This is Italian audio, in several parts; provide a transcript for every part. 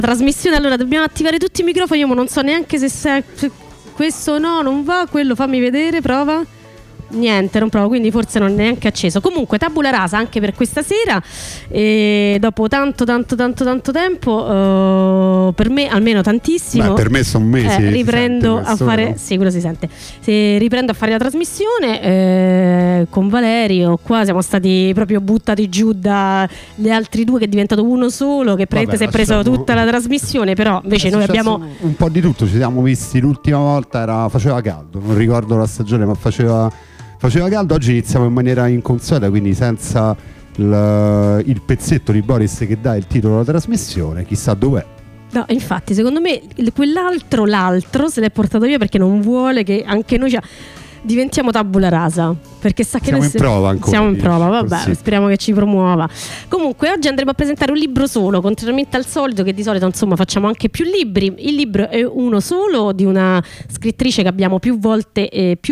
Trasmissione, allora dobbiamo attivare tutti i microfoni. Io non so neanche se questo no, non va, quello fammi vedere, prova. Niente, non provo, quindi forse non è neanche acceso. Comunque tabula rasa anche per questa sera, e dopo tanto tempo, per me almeno tantissimo. Per me sono mesi. Riprendo a fare, sì, quello si sente. Riprendo a fare la trasmissione con Valerio. Qua siamo stati proprio buttati giù dagli altri due, che è diventato uno solo, che praticamente si è preso tutta la trasmissione. Però invece noi abbiamo un po' di tutto. Ci siamo visti l'ultima volta, faceva caldo, non ricordo la stagione, ma faceva caldo. Oggi iniziamo in maniera inconsueta, quindi senza il pezzetto di Boris che dà il titolo alla trasmissione. Chissà dov'è. No, infatti secondo me l'altro se l'è portato via perché non vuole che anche noi diventiamo tabula rasa, perché sa che siamo in prova ancora. Siamo in prova, vabbè, così. speriamo che ci promuova. Comunque oggi andremo a presentare un libro solo, contrariamente al solito, che di solito insomma facciamo anche più libri. Il libro è uno solo, di una scrittrice che abbiamo più volte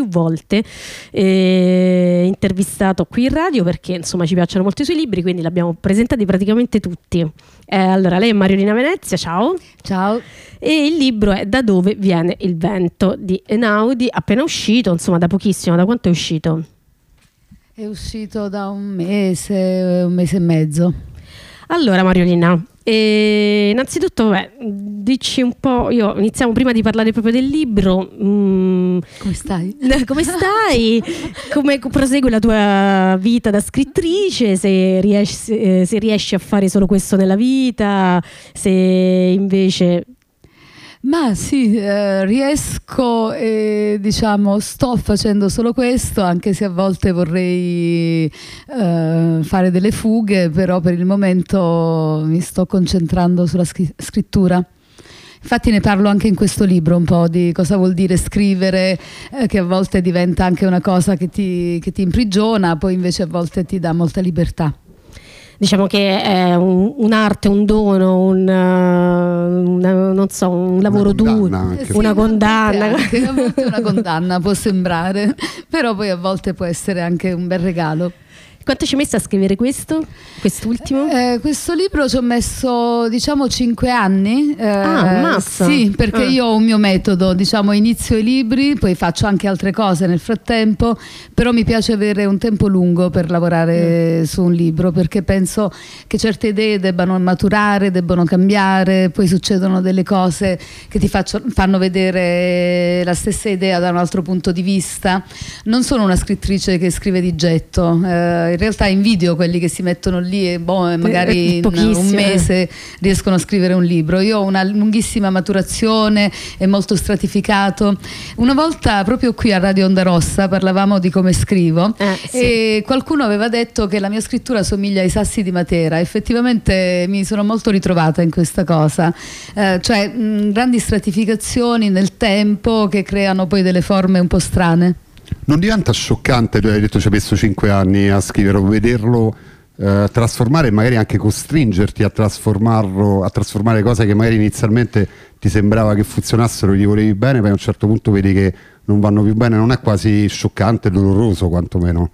intervistato qui in radio, perché insomma ci piacciono molto i suoi libri, quindi li abbiamo presentati praticamente tutti. Allora, lei è Mariolina Venezia, ciao. Ciao. E il libro è Da dove viene il vento di Einaudi, appena uscito, insomma da pochissimo. Da quanto è uscito? È uscito da un mese e mezzo. Allora Mariolina, innanzitutto dici un po', iniziamo prima di parlare proprio del libro. Come stai? Come stai? Come prosegue la tua vita da scrittrice? Se riesci a fare solo questo nella vita, se invece... Ma sì, riesco e sto facendo solo questo, anche se a volte vorrei fare delle fughe, però per il momento mi sto concentrando sulla scrittura. Infatti ne parlo anche in questo libro un po' di cosa vuol dire scrivere, che a volte diventa anche una cosa che ti imprigiona, poi invece a volte ti dà molta libertà. Diciamo che è un'arte, un dono, non so, un lavoro duro, una condanna. Anche, a volte una condanna può sembrare, però poi a volte può essere anche un bel regalo. Quanto ci hai messo a scrivere quest'ultimo? Questo libro ci ho messo 5 anni. Ammazza! Sì, perché io ho un mio metodo, inizio i libri, poi faccio anche altre cose nel frattempo, però mi piace avere un tempo lungo per lavorare su un libro, perché penso che certe idee debbano maturare, debbano cambiare, poi succedono delle cose che ti fanno vedere la stessa idea da un altro punto di vista. Non sono una scrittrice che scrive di getto, in realtà invidio quelli che si mettono lì e magari in un mese riescono a scrivere un libro. Io ho una lunghissima maturazione, è molto stratificato. Una volta proprio qui a Radio Onda Rossa parlavamo di come scrivo, e qualcuno aveva detto che la mia scrittura somiglia ai sassi di Matera. Effettivamente mi sono molto ritrovata in questa cosa, grandi stratificazioni nel tempo che creano poi delle forme un po' strane. Non diventa scioccante, tu hai detto ci hai messo 5 anni a scrivere, vederlo trasformare e magari anche costringerti a trasformare cose che magari inizialmente ti sembrava che funzionassero, gli volevi bene, poi a un certo punto vedi che non vanno più bene? Non è quasi scioccante, doloroso quantomeno?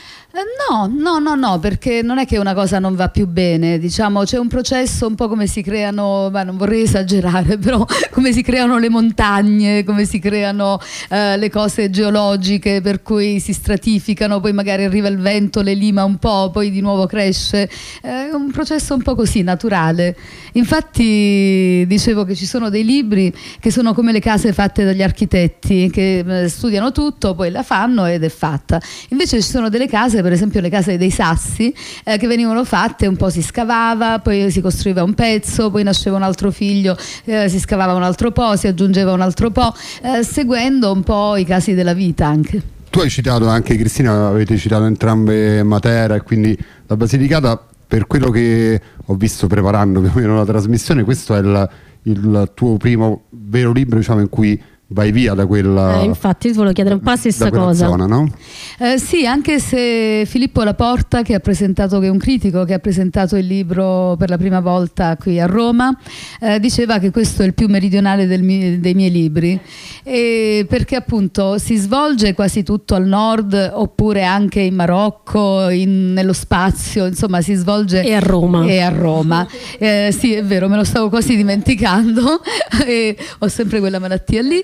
No, perché non è che una cosa non va più bene, c'è un processo un po' come si creano, non vorrei esagerare, però come si creano le montagne, come si creano le cose geologiche, per cui si stratificano, poi magari arriva il vento, le lima un po', poi di nuovo cresce, è un processo un po' così, naturale. Infatti dicevo che ci sono dei libri che sono come le case fatte dagli architetti, che studiano tutto, poi la fanno ed è fatta. Invece ci sono delle case, per esempio le case dei Sassi, che venivano fatte, un po' si scavava, poi si costruiva un pezzo, poi nasceva un altro figlio, si scavava un altro po', si aggiungeva un altro po', seguendo un po' i casi della vita anche. Tu hai citato anche, Cristina, avete citato entrambe Matera e quindi la Basilicata. Per quello che ho visto preparando più o meno la trasmissione, questo è il tuo primo vero libro, in cui vai via da quella infatti ti volevo chiedere un po' la stessa cosa. Zona, no? Sì, anche se Filippo Laporta, che è un critico che ha presentato il libro per la prima volta qui a Roma, diceva che questo è il più meridionale dei miei libri, perché appunto si svolge quasi tutto al nord, oppure anche in Marocco, nello spazio, insomma si svolge e a Roma. Sì, è vero, me lo stavo quasi dimenticando e ho sempre quella malattia lì.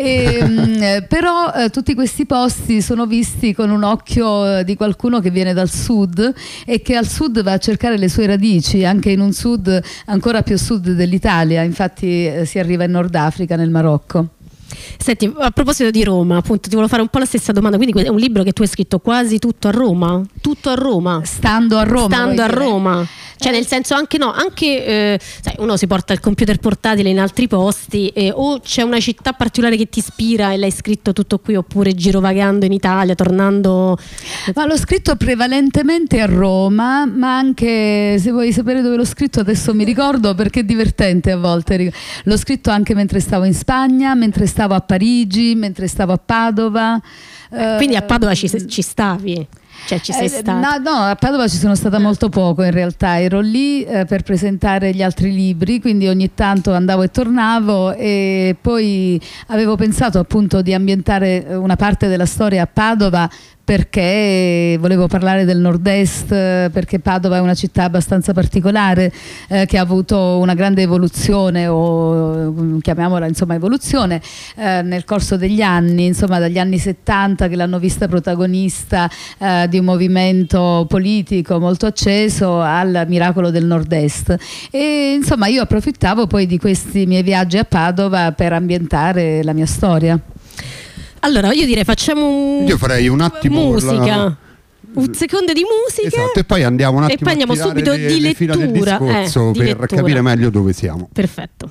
Però tutti questi posti sono visti con un occhio di qualcuno che viene dal sud e che al sud va a cercare le sue radici, anche in un sud ancora più sud dell'Italia, infatti si arriva in Nord Africa, nel Marocco. Senti, a proposito di Roma, appunto, ti volevo fare un po' la stessa domanda. Quindi è un libro che tu hai scritto quasi tutto a Roma? Tutto a Roma? Stando a Roma. Cioè nel senso sai, uno si porta il computer portatile in altri posti, o c'è una città particolare che ti ispira e l'hai scritto tutto qui, oppure girovagando in Italia, tornando? Ma l'ho scritto prevalentemente a Roma, ma anche, se vuoi sapere dove l'ho scritto adesso mi ricordo, perché è divertente a volte. L'ho scritto anche mentre stavo in Spagna, mentre stavo a Parigi, mentre stavo a Padova. Quindi a Padova ci stavi? Cioè ci sei stata? No, a Padova ci sono stata molto poco in realtà, ero lì per presentare gli altri libri, quindi ogni tanto andavo e tornavo, e poi avevo pensato appunto di ambientare una parte della storia a Padova, perché volevo parlare del nord-est, perché Padova è una città abbastanza particolare, che ha avuto una grande evoluzione, o chiamiamola insomma evoluzione, nel corso degli anni, insomma dagli anni 70, che l'hanno vista protagonista di un movimento politico molto acceso, al miracolo del nord-est. E insomma io approfittavo poi di questi miei viaggi a Padova per ambientare la mia storia. Allora io direi io farei un attimo musica, un secondo di musica, esatto, e poi andiamo un attimo, e poi andiamo subito di lettura, fila del discorso, di per lettura, capire meglio dove siamo. Perfetto.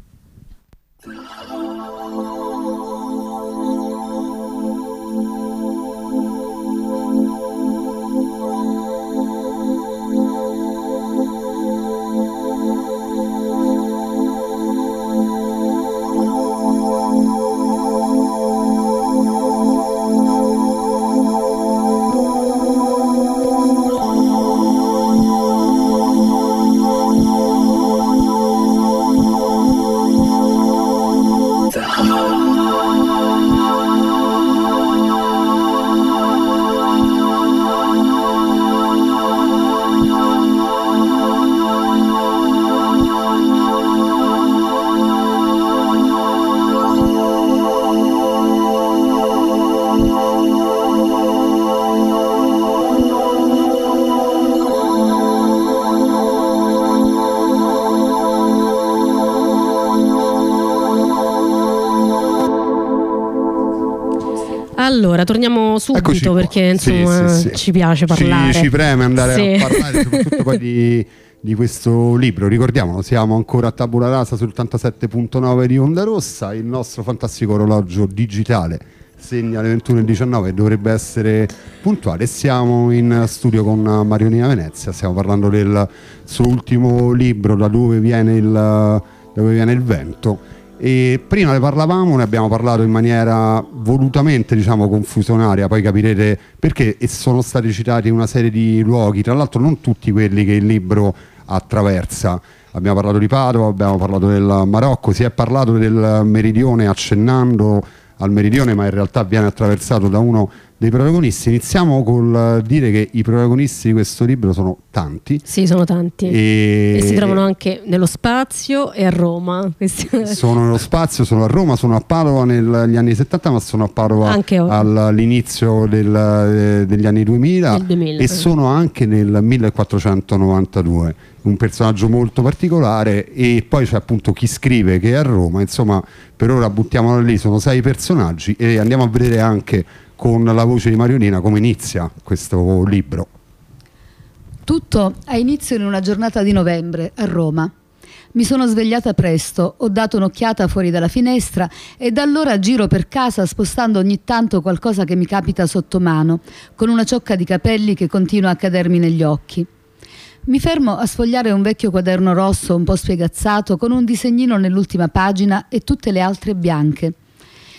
Allora, torniamo subito perché insomma sì. Ci piace parlare. Ci preme andare a parlare soprattutto poi di questo libro. Ricordiamolo, siamo ancora a Tabula Rasa sul 87.9 di Onda Rossa. Il nostro fantastico orologio digitale segna le 21:19 e dovrebbe essere puntuale. Siamo in studio con Marionina Venezia, stiamo parlando del suo ultimo libro, Da dove viene il vento. E prima ne parlavamo, ne abbiamo parlato in maniera volutamente confusionaria, poi capirete perché, e sono stati citati una serie di luoghi, tra l'altro non tutti quelli che il libro attraversa. Abbiamo parlato di Padova, abbiamo parlato del Marocco, si è parlato del meridione accennando al meridione, ma in realtà viene attraversato da uno dei protagonisti. Iniziamo col dire che i protagonisti di questo libro sono tanti. Sì, sono tanti. E si trovano anche nello spazio e a Roma. Sono nello spazio, sono a Roma, sono a Padova negli anni 70, ma sono a Padova anche all'inizio degli anni 2000, e sono anche nel 1492. Un personaggio molto particolare, e poi c'è appunto chi scrive che è a Roma. Insomma, per ora buttiamolo lì, sono 6 personaggi, e andiamo a vedere anche con la voce di Marionina come inizia questo libro. Tutto ha inizio in una giornata di novembre a Roma. Mi sono svegliata presto, ho dato un'occhiata fuori dalla finestra e da allora giro per casa spostando ogni tanto qualcosa che mi capita sotto mano, con una ciocca di capelli che continua a cadermi negli occhi. Mi fermo a sfogliare un vecchio quaderno rosso un po' spiegazzato con un disegnino nell'ultima pagina e tutte le altre bianche.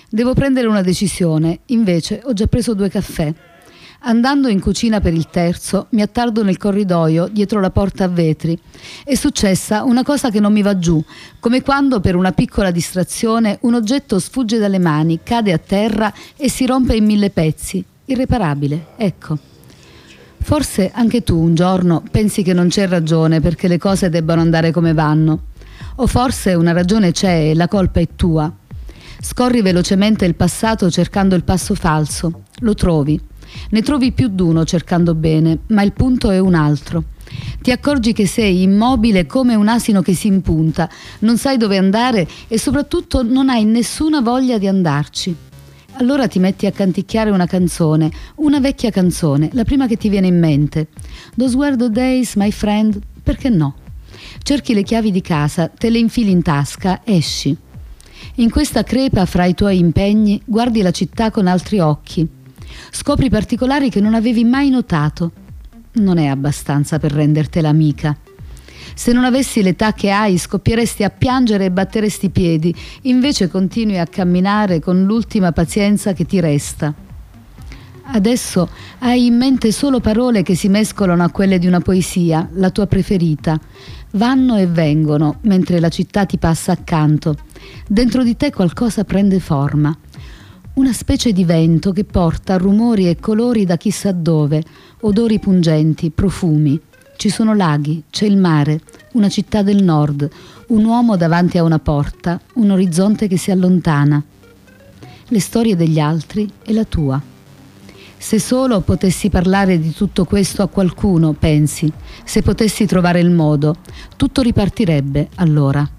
Devo prendere una decisione, invece ho già preso 2 caffè. Andando in cucina per il terzo, mi attardo nel corridoio dietro la porta a vetri. È successa una cosa che non mi va giù, come quando per una piccola distrazione un oggetto sfugge dalle mani, cade a terra e si rompe in 1000 pezzi. Irreparabile, ecco. Forse anche tu un giorno pensi che non c'è ragione perché le cose debbano andare come vanno. O forse una ragione c'è e la colpa è tua. Scorri velocemente il passato cercando il passo falso. Lo trovi. Ne trovi più d'uno cercando bene, ma il punto è un altro. Ti accorgi che sei immobile come un asino che si impunta, non sai dove andare e soprattutto non hai nessuna voglia di andarci. Allora ti metti a canticchiare una canzone, una vecchia canzone, la prima che ti viene in mente. Those were the days, my friend, perché no? Cerchi le chiavi di casa, te le infili in tasca, esci. In questa crepa fra i tuoi impegni guardi la città con altri occhi. Scopri particolari che non avevi mai notato. Non è abbastanza per rendertela amica. Se non avessi l'età che hai, scoppieresti a piangere e batteresti i piedi, invece continui a camminare con l'ultima pazienza che ti resta. Adesso hai in mente solo parole che si mescolano a quelle di una poesia, la tua preferita. Vanno e vengono, mentre la città ti passa accanto. Dentro di te qualcosa prende forma. Una specie di vento che porta rumori e colori da chissà dove, odori pungenti, profumi. Ci sono laghi, c'è il mare, una città del nord, un uomo davanti a una porta, un orizzonte che si allontana. Le storie degli altri e la tua. Se solo potessi parlare di tutto questo a qualcuno, pensi, se potessi trovare il modo, tutto ripartirebbe allora.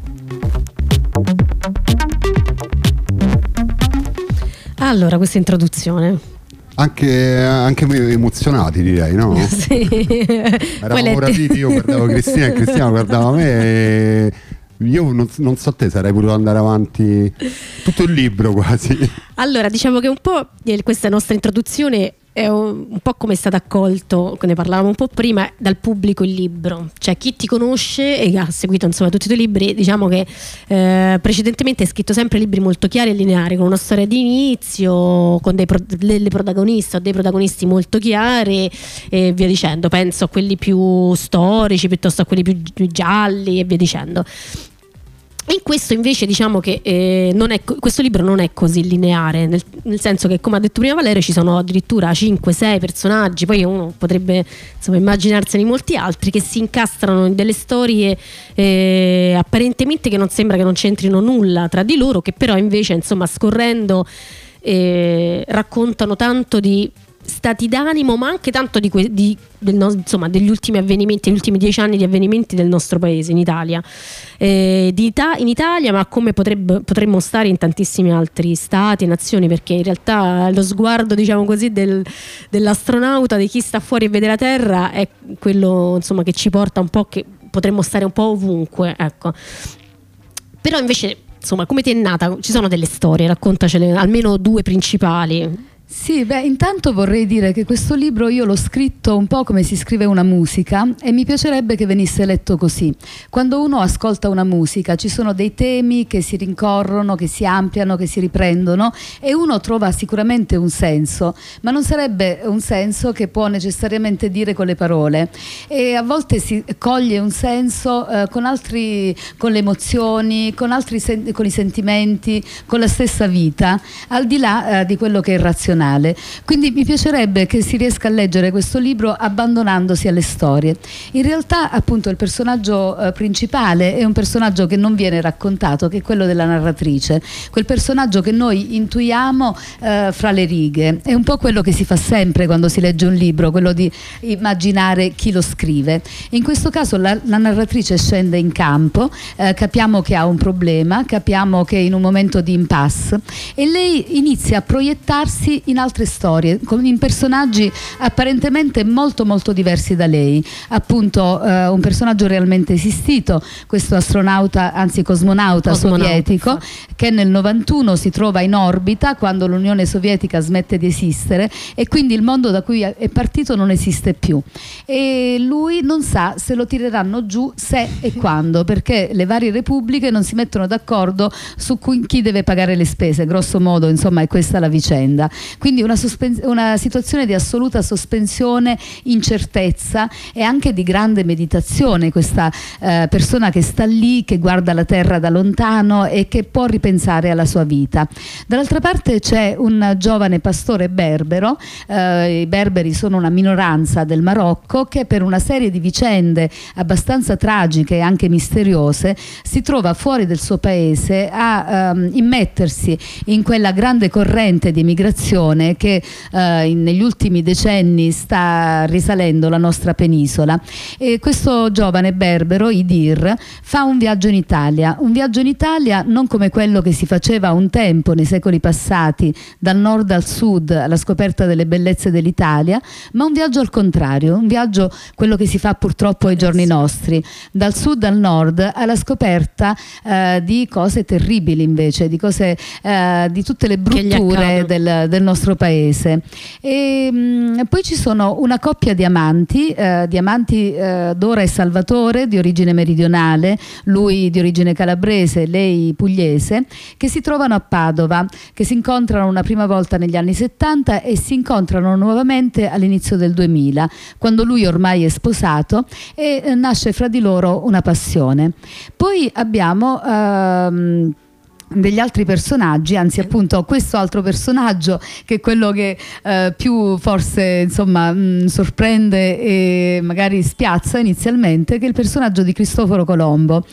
Allora, questa introduzione. Anche emozionati, direi, no? Sì. Eravamo rapiti, io guardavo Cristina e Cristina guardava me e io non so te, sarei potuto andare avanti tutto il libro quasi. Allora, diciamo che un po' questa nostra introduzione è un po' come è stato accolto, ne parlavamo un po' prima, dal pubblico il libro. Cioè chi ti conosce e ha seguito insomma tutti i tuoi libri, diciamo che precedentemente hai scritto sempre libri molto chiari e lineari, con una storia di inizio, con delle protagoniste o dei protagonisti molto chiari e via dicendo. Penso a quelli più storici piuttosto a quelli più gialli e via dicendo. In questo invece diciamo che questo libro non è così lineare, nel senso che, come ha detto prima Valerio, ci sono addirittura 5-6 personaggi, poi uno potrebbe insomma immaginarsene molti altri che si incastrano in delle storie apparentemente che non sembra che non c'entrino nulla tra di loro, che però invece insomma scorrendo raccontano tanto di stati d'animo, ma anche tanto insomma, degli ultimi avvenimenti, gli ultimi 10 anni di avvenimenti del nostro paese, in Italia, in Italia, ma come potremmo stare in tantissimi altri stati e nazioni, perché in realtà lo sguardo, diciamo così, dell'astronauta, di chi sta fuori e vede la Terra, è quello insomma che ci porta un po', che potremmo stare un po' ovunque, ecco. Però invece, insomma, come ti è nata? Ci sono delle storie, raccontacele, almeno 2 principali. Sì, intanto vorrei dire che questo libro io l'ho scritto un po' come si scrive una musica e mi piacerebbe che venisse letto così. Quando uno ascolta una musica ci sono dei temi che si rincorrono, che si ampliano, che si riprendono e uno trova sicuramente un senso, ma non sarebbe un senso che può necessariamente dire con le parole, e a volte si coglie un senso con le emozioni, con i sentimenti, con la stessa vita, al di là di quello che è razionale. Quindi mi piacerebbe che si riesca a leggere questo libro abbandonandosi alle storie. In realtà appunto il personaggio principale è un personaggio che non viene raccontato, che è quello della narratrice, quel personaggio che noi intuiamo fra le righe. È un po' quello che si fa sempre quando si legge un libro, quello di immaginare chi lo scrive. In questo caso la narratrice scende in campo, capiamo che ha un problema, capiamo che è in un momento di impasse e lei inizia a proiettarsi in altre storie, in personaggi apparentemente molto molto diversi da lei. Appunto un personaggio realmente esistito, questo astronauta, anzi cosmonauta sovietico, che nel 91 si trova in orbita quando l'Unione Sovietica smette di esistere e quindi il mondo da cui è partito non esiste più, e lui non sa se lo tireranno giù, se e quando, perché le varie repubbliche non si mettono d'accordo su chi deve pagare le spese, grosso modo, insomma, è questa la vicenda. Quindi una situazione di assoluta sospensione, incertezza e anche di grande meditazione, questa persona che sta lì, che guarda la terra da lontano e che può ripensare alla sua vita. Dall'altra parte c'è un giovane pastore berbero, i berberi sono una minoranza del Marocco, che per una serie di vicende abbastanza tragiche e anche misteriose si trova fuori del suo paese a immettersi in quella grande corrente di emigrazione che negli ultimi decenni sta risalendo la nostra penisola. E questo giovane berbero, Idir, fa un viaggio in Italia non come quello che si faceva un tempo nei secoli passati dal nord al sud alla scoperta delle bellezze dell'Italia, ma un viaggio al contrario, un viaggio quello che si fa purtroppo ai giorni nostri, dal sud al nord alla scoperta di cose terribili, invece di cose, di tutte le brutture del nostro paese. E poi ci sono una coppia di amanti, Dora e Salvatore, di origine meridionale, lui di origine calabrese, lei pugliese, che si trovano a Padova, che si incontrano una prima volta negli anni 70 e si incontrano nuovamente all'inizio del 2000, quando lui ormai è sposato, e nasce fra di loro una passione. Poi abbiamo degli altri personaggi, anzi appunto questo altro personaggio che è quello che più forse insomma sorprende e magari spiazza inizialmente, che è il personaggio di Cristoforo Colombo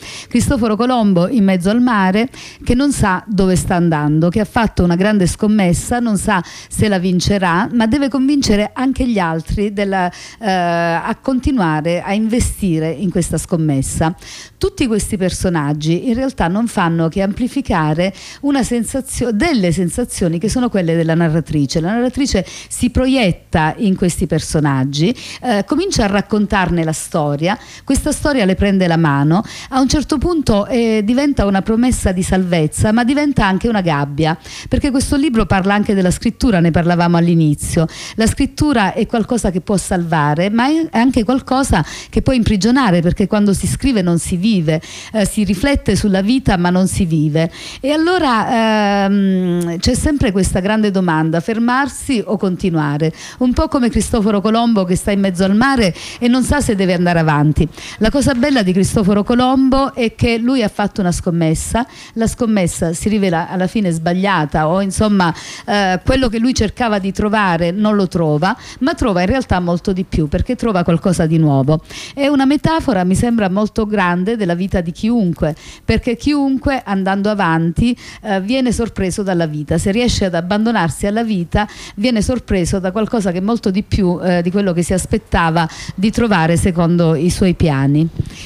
in mezzo al mare, che non sa dove sta andando, che ha fatto una grande scommessa, non sa se la vincerà, ma deve convincere anche gli altri a continuare a investire in questa scommessa. Tutti questi personaggi in realtà non fanno che amplificare delle sensazioni che sono quelle della narratrice. La narratrice si proietta in questi personaggi, comincia a raccontarne la storia, questa storia le prende la mano, a un certo punto diventa una promessa di salvezza, ma diventa anche una gabbia, perché questo libro parla anche della scrittura, ne parlavamo all'inizio. La scrittura è qualcosa che può salvare, ma è anche qualcosa che può imprigionare, perché quando si scrive non si vive, si riflette sulla vita ma non si vive. E allora c'è sempre questa grande domanda: fermarsi o continuare? Un po' come Cristoforo Colombo che sta in mezzo al mare e non sa se deve andare avanti. La cosa bella di Cristoforo Colombo è che lui ha fatto una scommessa, la scommessa si rivela alla fine sbagliata, o insomma quello che lui cercava di trovare non lo trova, ma trova in realtà molto di più, perché trova qualcosa di nuovo. È una metafora, mi sembra, molto grande della vita di chiunque, perché chiunque andando avanti viene sorpreso dalla vita. Se riesce ad abbandonarsi alla vita, viene sorpreso da qualcosa che è molto di più di quello che si aspettava di trovare secondo i suoi piani.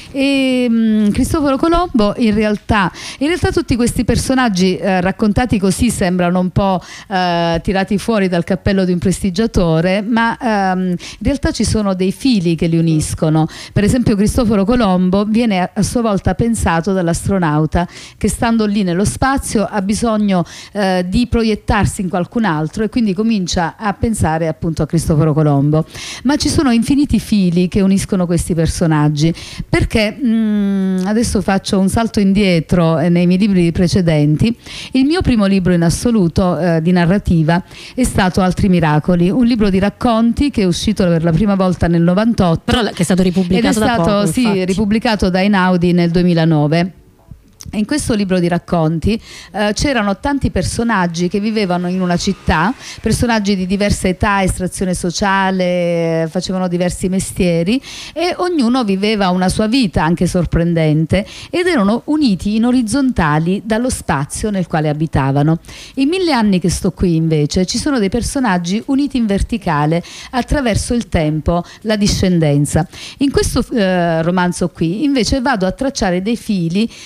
E Cristoforo Colombo in realtà tutti questi personaggi raccontati così sembrano un po' tirati fuori dal cappello di un prestigiatore, ma in realtà ci sono dei fili che li uniscono. Per esempio Cristoforo Colombo viene a sua volta pensato dall'astronauta che, stando lì nello spazio, ha bisogno di proiettarsi in qualcun altro, e quindi comincia a pensare appunto a Cristoforo Colombo. Ma ci sono infiniti fili che uniscono questi personaggi, perché adesso faccio un salto indietro nei miei libri precedenti. Il mio primo libro in assoluto di narrativa è stato Altri Miracoli, un libro di racconti che è uscito per la prima volta nel 98, però che è stato ripubblicato ed è stato da poco, ripubblicato da Einaudi nel 2009. In questo libro di racconti c'erano tanti personaggi che vivevano in una città, personaggi di diversa età, estrazione sociale, facevano diversi mestieri, e ognuno viveva una sua vita anche sorprendente, ed erano uniti in orizzontali dallo spazio nel quale abitavano. In 1000 anni che sto qui invece ci sono dei personaggi uniti in verticale attraverso il tempo, la discendenza. In questo romanzo qui invece vado a tracciare dei fili che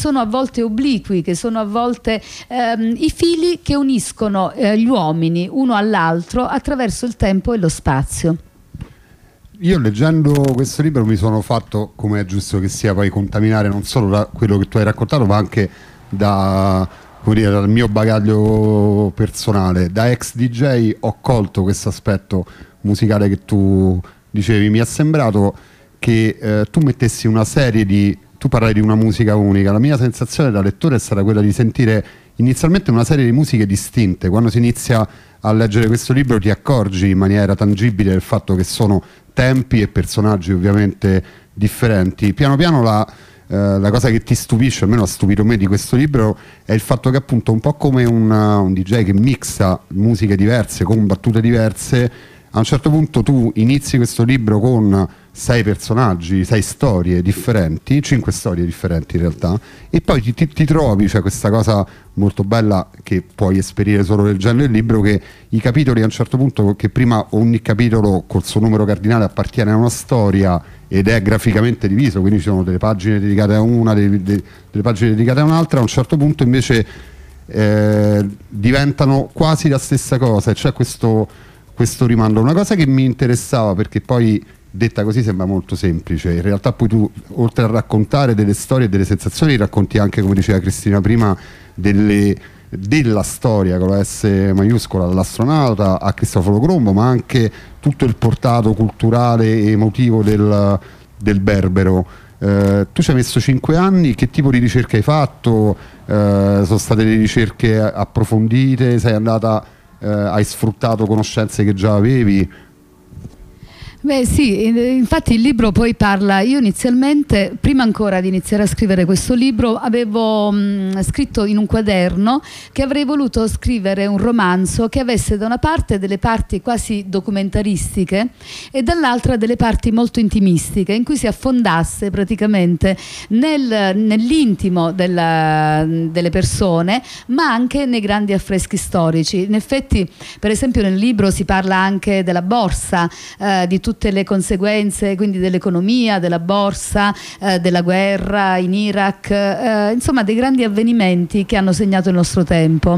sono a volte obliqui, che sono a volte i fili che uniscono gli uomini uno all'altro attraverso il tempo e lo spazio. Io leggendo questo libro mi sono fatto, come è giusto che sia, poi contaminare non solo da quello che tu hai raccontato, ma anche dal mio bagaglio personale. Da ex DJ ho colto questo aspetto musicale che tu dicevi. Mi è sembrato che tu mettessi una serie di... Tu parlai di una musica unica. La mia sensazione da lettore è stata quella di sentire inizialmente una serie di musiche distinte. Quando si inizia a leggere questo libro ti accorgi in maniera tangibile del fatto che sono tempi e personaggi ovviamente differenti. Piano piano la cosa che ti stupisce, almeno ha stupito me di questo libro, è il fatto che appunto un po' come un DJ che mixa musiche diverse con battute diverse, a un certo punto tu inizi questo libro con 6 personaggi, 6 storie differenti, 5 storie differenti in realtà, e poi ti trovi, cioè questa cosa molto bella che puoi esperire solo leggendo il libro, che i capitoli a un certo punto, che prima ogni capitolo col suo numero cardinale appartiene a una storia ed è graficamente diviso, quindi ci sono delle pagine dedicate a una, delle pagine dedicate a un'altra, a un certo punto invece diventano quasi la stessa cosa, e c'è questo rimando. Una cosa che mi interessava, perché poi detta così sembra molto semplice, in realtà poi tu, oltre a raccontare delle storie e delle sensazioni, racconti anche, come diceva Cristina prima, della storia con la S maiuscola, dall'astronauta a Cristoforo Colombo, ma anche tutto il portato culturale e emotivo del Berbero. Tu ci hai messo 5 anni, che tipo di ricerche hai fatto? Sono state delle ricerche approfondite? Sei andata, hai sfruttato conoscenze che già avevi? Beh sì, infatti il libro poi parla, io inizialmente, prima ancora di iniziare a scrivere questo libro, avevo scritto in un quaderno che avrei voluto scrivere un romanzo che avesse da una parte delle parti quasi documentaristiche e dall'altra delle parti molto intimistiche, in cui si affondasse praticamente nell'intimo delle persone, ma anche nei grandi affreschi storici. In effetti, per esempio nel libro si parla anche della borsa, di tutte le conseguenze, quindi dell'economia, della borsa, della guerra in Iraq, insomma dei grandi avvenimenti che hanno segnato il nostro tempo.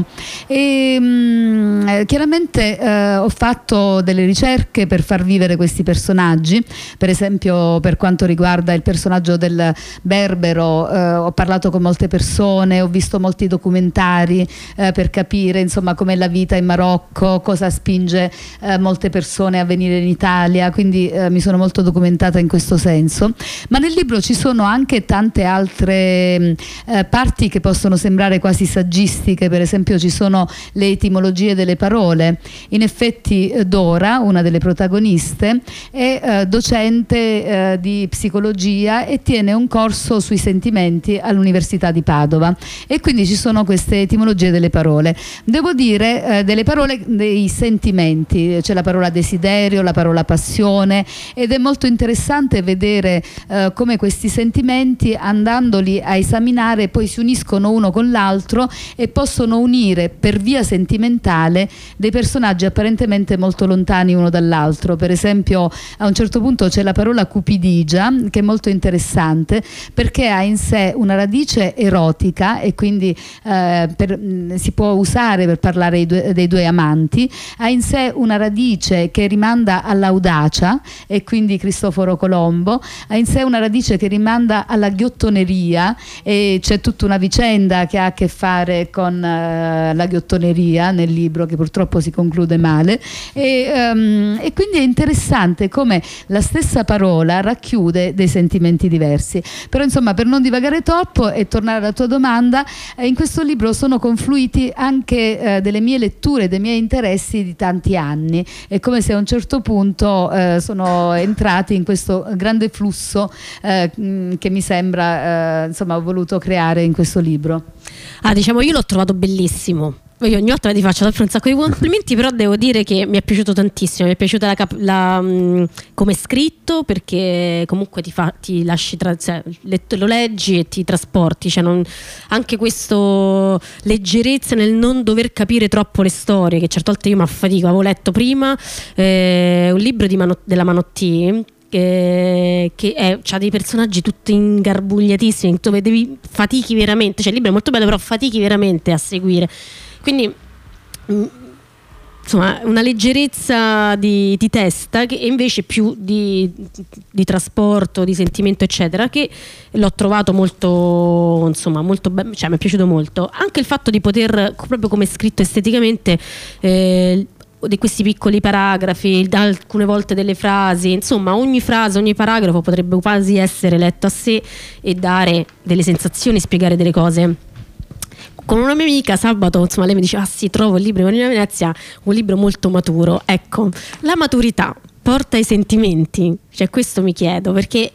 E chiaramente ho fatto delle ricerche per far vivere questi personaggi, per esempio per quanto riguarda il personaggio del Berbero, ho parlato con molte persone, ho visto molti documentari per capire insomma com'è la vita in Marocco, cosa spinge molte persone a venire in Italia, quindi mi sono molto documentata in questo senso. Ma nel libro ci sono anche tante altre parti che possono sembrare quasi saggistiche. Per esempio ci sono le etimologie delle parole. In effetti Dora, una delle protagoniste, è docente di psicologia e tiene un corso sui sentimenti all'Università di Padova, e quindi ci sono queste etimologie delle parole. Devo dire delle parole, dei sentimenti, c'è la parola desiderio, la parola passione, ed è molto interessante vedere come questi sentimenti, andandoli a esaminare, poi si uniscono uno con l'altro e possono unire per via sentimentale dei personaggi apparentemente molto lontani uno dall'altro. Per esempio a un certo punto c'è la parola cupidigia, che è molto interessante perché ha in sé una radice erotica e quindi si può usare per parlare dei due amanti, ha in sé una radice che rimanda all'audacia, e quindi Cristoforo Colombo, ha in sé una radice che rimanda alla ghiottoneria, e c'è tutta una vicenda che ha a che fare con la ghiottoneria nel libro, che purtroppo si conclude male, e quindi è interessante come la stessa parola racchiude dei sentimenti diversi. Però insomma, per non divagare troppo e tornare alla tua domanda, in questo libro sono confluiti anche delle mie letture, dei miei interessi di tanti anni. È come se a un certo punto sono entrati in questo grande flusso che mi sembra insomma ho voluto creare in questo libro. Diciamo, io l'ho trovato bellissimo. Io ogni volta ti faccio sempre un sacco di complimenti, però devo dire che mi è piaciuto tantissimo. Mi è piaciuta come è scritto, perché comunque ti lasci lo leggi e ti trasporti, cioè anche questo leggerezza nel non dover capire troppo le storie, che certe volte io mi affatico. Avevo letto prima un libro della Manotti, c'ha dei personaggi tutti ingarbugliatissimi dove fatichi veramente, cioè il libro è molto bello però fatichi veramente a seguire, quindi insomma una leggerezza di testa che invece più di trasporto, di sentimento eccetera, che l'ho trovato molto, insomma, molto bello, cioè mi è piaciuto molto anche il fatto di poter, proprio come è scritto esteticamente, di questi piccoli paragrafi, alcune volte delle frasi, insomma ogni frase, ogni paragrafo potrebbe quasi essere letto a sé e dare delle sensazioni, spiegare delle cose. Con una mia amica sabato, insomma, lei mi diceva: ah sì, trovo il libro di Marina Venezia un libro molto maturo. Ecco, la maturità porta ai sentimenti, cioè questo mi chiedo, perché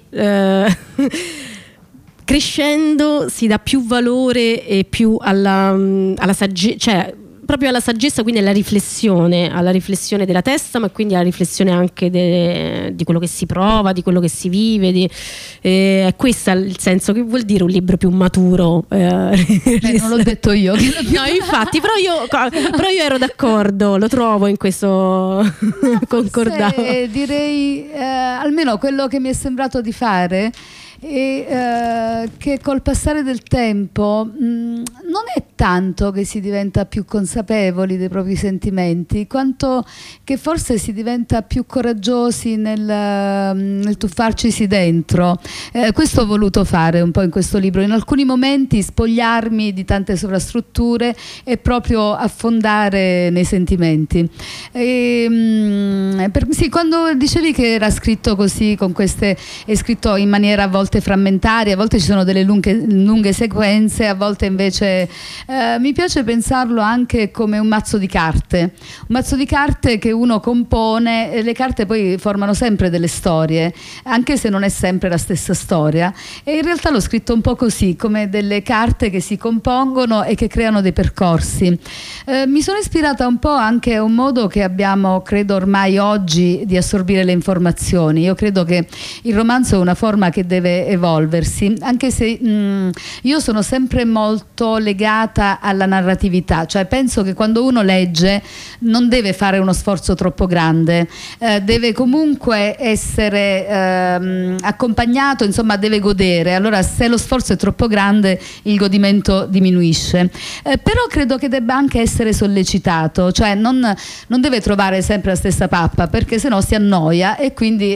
crescendo si dà più valore e più alla saggezza, cioè proprio alla saggezza, quindi alla riflessione della testa, ma quindi alla riflessione anche di quello che si prova, di quello che si vive, è questo il senso. Che vuol dire un libro più maturo? Non l'ho detto io. No, infatti, però io ero d'accordo, lo trovo in questo concordato. Direi almeno quello che mi è sembrato di fare e che col passare del tempo non è tanto che si diventa più consapevoli dei propri sentimenti, quanto che forse si diventa più coraggiosi nel tuffarcisi dentro. Questo ho voluto fare un po' in questo libro, in alcuni momenti spogliarmi di tante sovrastrutture e proprio affondare nei sentimenti. Sì, quando dicevi che era scritto così, è scritto in maniera a volte frammentaria, a volte ci sono delle lunghe sequenze, a volte invece mi piace pensarlo anche come un mazzo di carte che uno compone, e le carte poi formano sempre delle storie, anche se non è sempre la stessa storia, e in realtà l'ho scritto un po' così, come delle carte che si compongono e che creano dei percorsi. Mi sono ispirata un po' anche a un modo che abbiamo, credo ormai oggi, di assorbire le informazioni. Io credo che il romanzo è una forma che deve evolversi, anche se io sono sempre molto legata alla narratività, cioè penso che quando uno legge non deve fare uno sforzo troppo grande, deve comunque essere accompagnato, insomma deve godere. Allora se lo sforzo è troppo grande il godimento diminuisce, però credo che debba anche essere sollecitato, cioè non deve trovare sempre la stessa pappa, perché sennò si annoia e quindi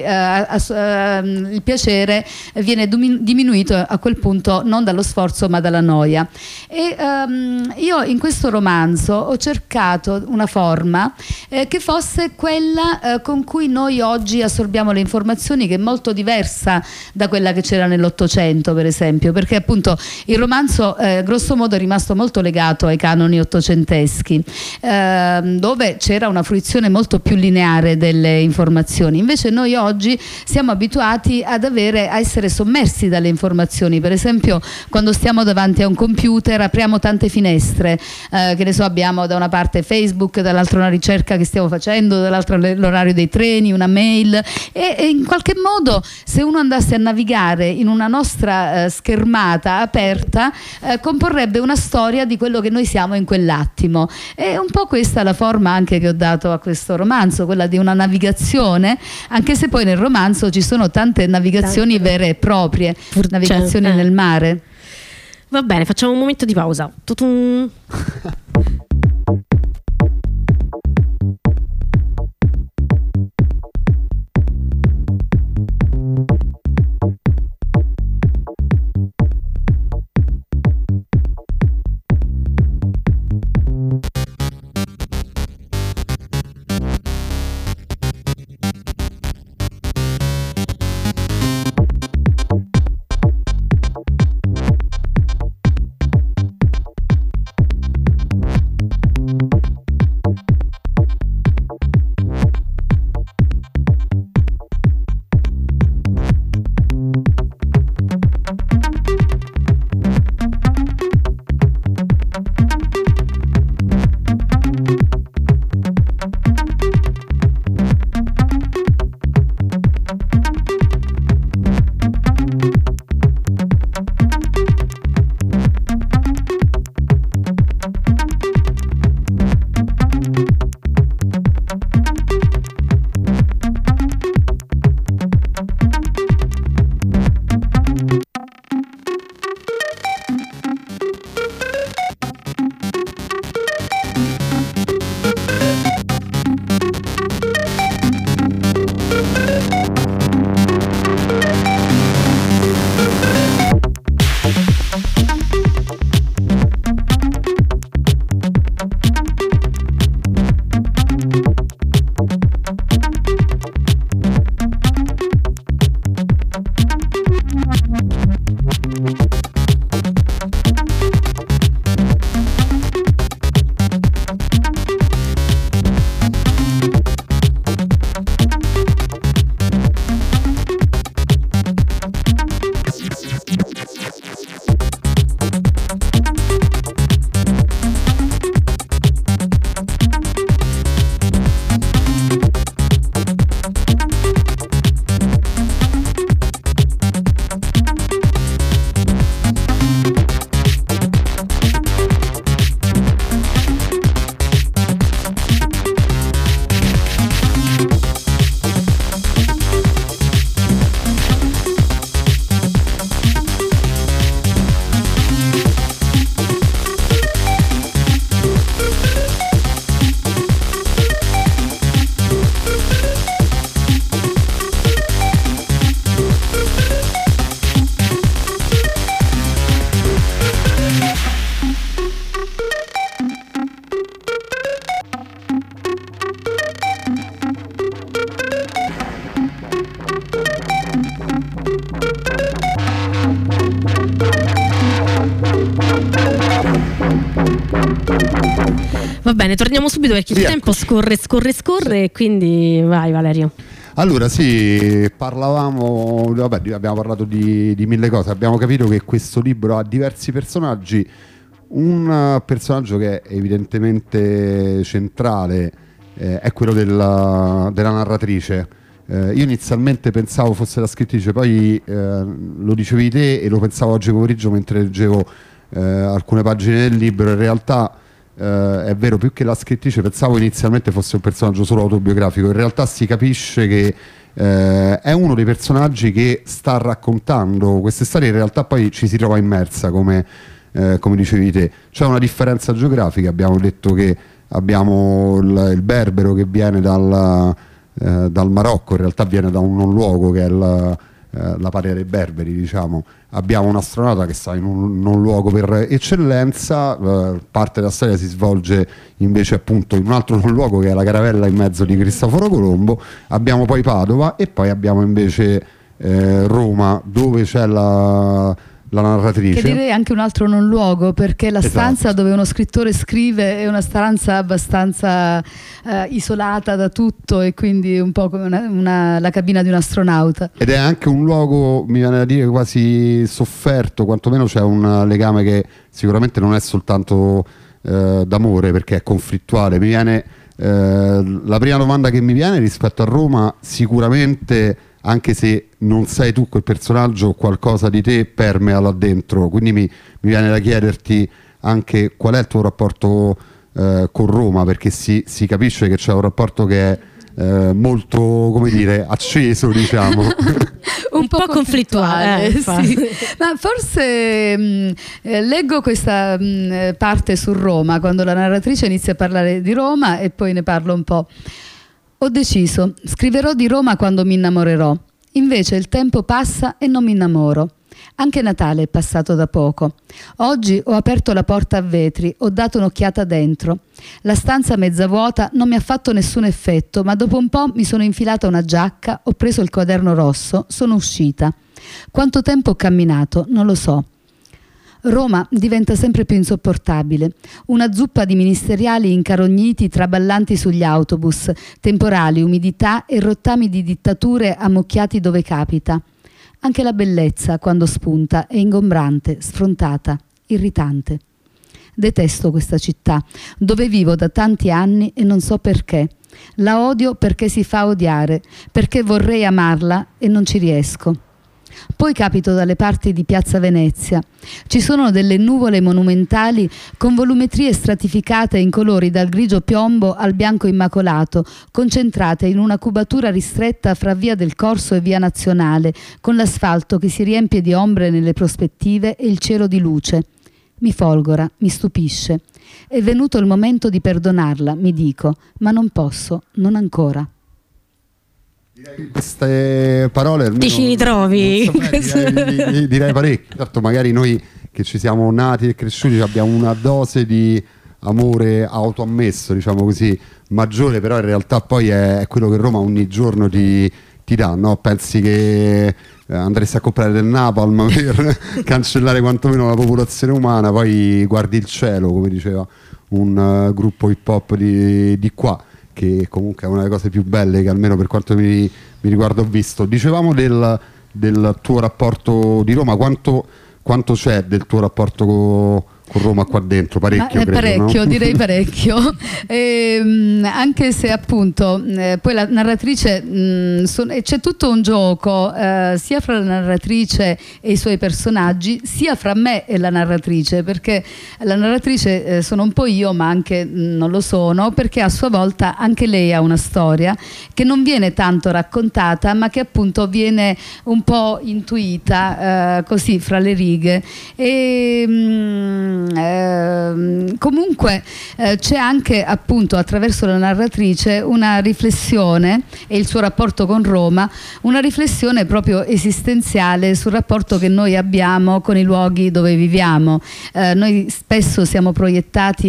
il piacere viene diminuito a quel punto non dallo sforzo ma dalla noia. E io in questo romanzo ho cercato una forma che fosse quella con cui noi oggi assorbiamo le informazioni, che è molto diversa da quella che c'era nell'Ottocento, per esempio, perché appunto il romanzo grosso modo è rimasto molto legato ai canoni ottocenteschi, dove c'era una fruizione molto più lineare delle informazioni. Invece noi oggi siamo abituati a essere sommersi dalle informazioni. Per esempio, quando stiamo davanti a un computer apriamo tante finestre, che ne so, abbiamo da una parte Facebook, dall'altra una ricerca che stiamo facendo, dall'altra l'orario dei treni, una mail, e in qualche modo se uno andasse a navigare in una nostra schermata aperta, comporrebbe una storia di quello che noi siamo in quell'attimo. È un po' questa la forma anche che ho dato a questo romanzo, quella di una navigazione, anche se poi nel romanzo ci sono tante navigazioni vere e proprie, navigazioni nel mare. Va bene, facciamo un momento di pausa. Tutum. Va bene, torniamo subito perché il tempo scorre e quindi vai Valerio. Allora sì, parlavamo, abbiamo parlato di mille cose, abbiamo capito che questo libro ha diversi personaggi, un personaggio che è evidentemente centrale è quello della narratrice. Io inizialmente pensavo fosse la scrittrice, poi lo dicevi te e lo pensavo oggi pomeriggio mentre leggevo alcune pagine del libro. In realtà è vero, più che la scrittrice pensavo inizialmente fosse un personaggio solo autobiografico, in realtà si capisce che è uno dei personaggi che sta raccontando queste storie, in realtà poi ci si trova immersa come dicevi te. C'è una differenza geografica, abbiamo detto che abbiamo il berbero che viene dal Marocco, in realtà viene da un non luogo che è la patria dei berberi, diciamo. Abbiamo un astronauta che sta in un non luogo per eccellenza, parte della storia si svolge invece appunto in un altro non luogo che è la caravella in mezzo di Cristoforo Colombo. Abbiamo poi Padova e poi abbiamo invece Roma, dove c'è la narratrice. Che direi anche un altro non luogo, perché la stanza dove uno scrittore scrive è una stanza abbastanza isolata da tutto e quindi un po' come la cabina di un astronauta. Ed è anche un luogo, mi viene da dire, quasi sofferto, quantomeno c'è un legame che sicuramente non è soltanto d'amore, perché è conflittuale. Mi viene la prima domanda che mi viene rispetto a Roma, sicuramente, anche se non sei tu quel personaggio, qualcosa di te permea là dentro, quindi mi viene da chiederti anche qual è il tuo rapporto con Roma, perché si capisce che c'è un rapporto che è molto, come dire, acceso, diciamo. un po' conflittuale, sì. Ma forse leggo questa parte su Roma, quando la narratrice inizia a parlare di Roma, e poi ne parlo un po'. Ho deciso, scriverò di Roma quando mi innamorerò. Invece il tempo passa e non mi innamoro. Anche Natale è passato da poco. Oggi ho aperto la porta a vetri, ho dato un'occhiata dentro. La stanza mezza vuota non mi ha fatto nessun effetto, ma dopo un po' mi sono infilata una giacca, ho preso il quaderno rosso, sono uscita. Quanto tempo ho camminato? Non lo so. Roma diventa sempre più insopportabile. Una zuppa di ministeriali incarogniti traballanti sugli autobus, temporali, umidità e rottami di dittature ammucchiati dove capita. Anche la bellezza, quando spunta, è ingombrante, sfrontata, irritante. Detesto questa città, dove vivo da tanti anni e non so perché. La odio perché si fa odiare, perché vorrei amarla e non ci riesco. Poi capito dalle parti di Piazza Venezia. Ci sono delle nuvole monumentali con volumetrie stratificate in colori dal grigio piombo al bianco immacolato, concentrate in una cubatura ristretta fra Via del Corso e Via Nazionale, con l'asfalto che si riempie di ombre nelle prospettive e il cielo di luce. Mi folgora, mi stupisce. È venuto il momento di perdonarla, mi dico, ma non posso, non ancora. Queste parole ti ci ritrovi? Direi parecchio. Certo, magari noi che ci siamo nati e cresciuti abbiamo una dose di amore autoammesso, diciamo così, maggiore, però in realtà poi è quello che Roma ogni giorno ti dà, no? Pensi che andresti a comprare del napalm per cancellare quantomeno la popolazione umana, poi guardi il cielo, come diceva un gruppo hip hop di qua, che comunque è una delle cose più belle che almeno per quanto mi riguarda ho visto. Dicevamo del tuo rapporto di Roma, quanto c'è del tuo rapporto con Roma qua dentro? Parecchio, credo, parecchio, no? direi parecchio. Anche se appunto poi la narratrice c'è tutto un gioco sia fra la narratrice e i suoi personaggi, sia fra me e la narratrice, perché la narratrice sono un po' io, ma anche non lo sono, perché a sua volta anche lei ha una storia che non viene tanto raccontata, ma che appunto viene un po' intuita così fra le righe. E comunque Comunque c'è anche appunto attraverso la narratrice una riflessione e il suo rapporto con Roma, una riflessione proprio esistenziale sul rapporto che noi abbiamo con i luoghi dove viviamo. Noi spesso siamo portati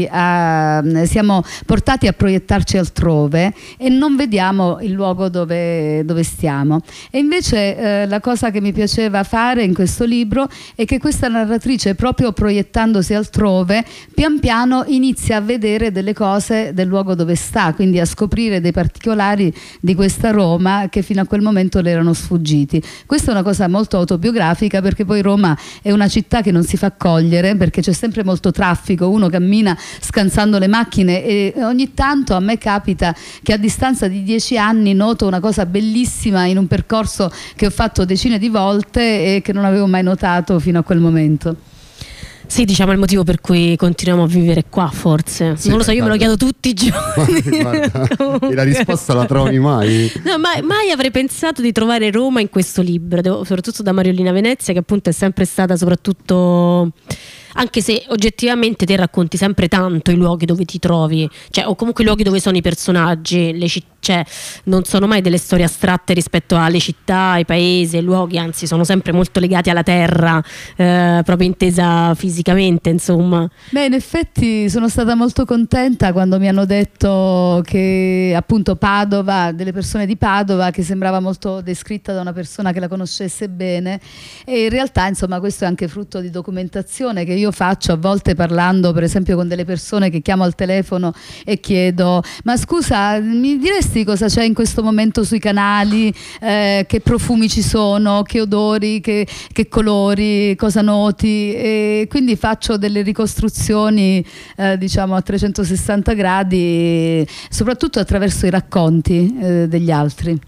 a proiettarci altrove e non vediamo il luogo dove stiamo. E invece la cosa che mi piaceva fare in questo libro è che questa narratrice, proprio proiettandosi altrove, pian piano inizia a vedere delle cose del luogo dove sta, quindi a scoprire dei particolari di questa Roma che fino a quel momento le erano sfuggiti. Questa è una cosa molto autobiografica, perché poi Roma è una città che non si fa cogliere, perché c'è sempre molto traffico, uno cammina scansando le macchine e ogni tanto a me capita che a distanza di 10 anni noto una cosa bellissima in un percorso che ho fatto decine di volte e che non avevo mai notato fino a quel momento. Sì, diciamo il motivo per cui continuiamo a vivere qua, forse. Sì, non lo so, io me lo chiedo tutti i giorni. Guarda, e la risposta la trovi mai? No, mai avrei pensato di trovare Roma in questo libro, soprattutto da Mariolina Venezia, che appunto è sempre stata soprattutto... Anche se oggettivamente te racconti sempre tanto i luoghi dove ti trovi, cioè, o comunque i luoghi dove sono i personaggi, cioè, non sono mai delle storie astratte rispetto alle città, ai paesi, ai luoghi, anzi sono sempre molto legati alla terra, proprio intesa fisicamente, insomma. Beh, in effetti sono stata molto contenta quando mi hanno detto che appunto Padova, delle persone di Padova, che sembrava molto descritta da una persona che la conoscesse bene, e in realtà insomma questo è anche frutto di documentazione che io faccio a volte, parlando per esempio con delle persone che chiamo al telefono e chiedo: ma scusa, mi diresti cosa c'è in questo momento sui canali, che profumi ci sono, che odori, che colori, cosa noti, e quindi faccio delle ricostruzioni diciamo a 360 gradi, soprattutto attraverso i racconti degli altri.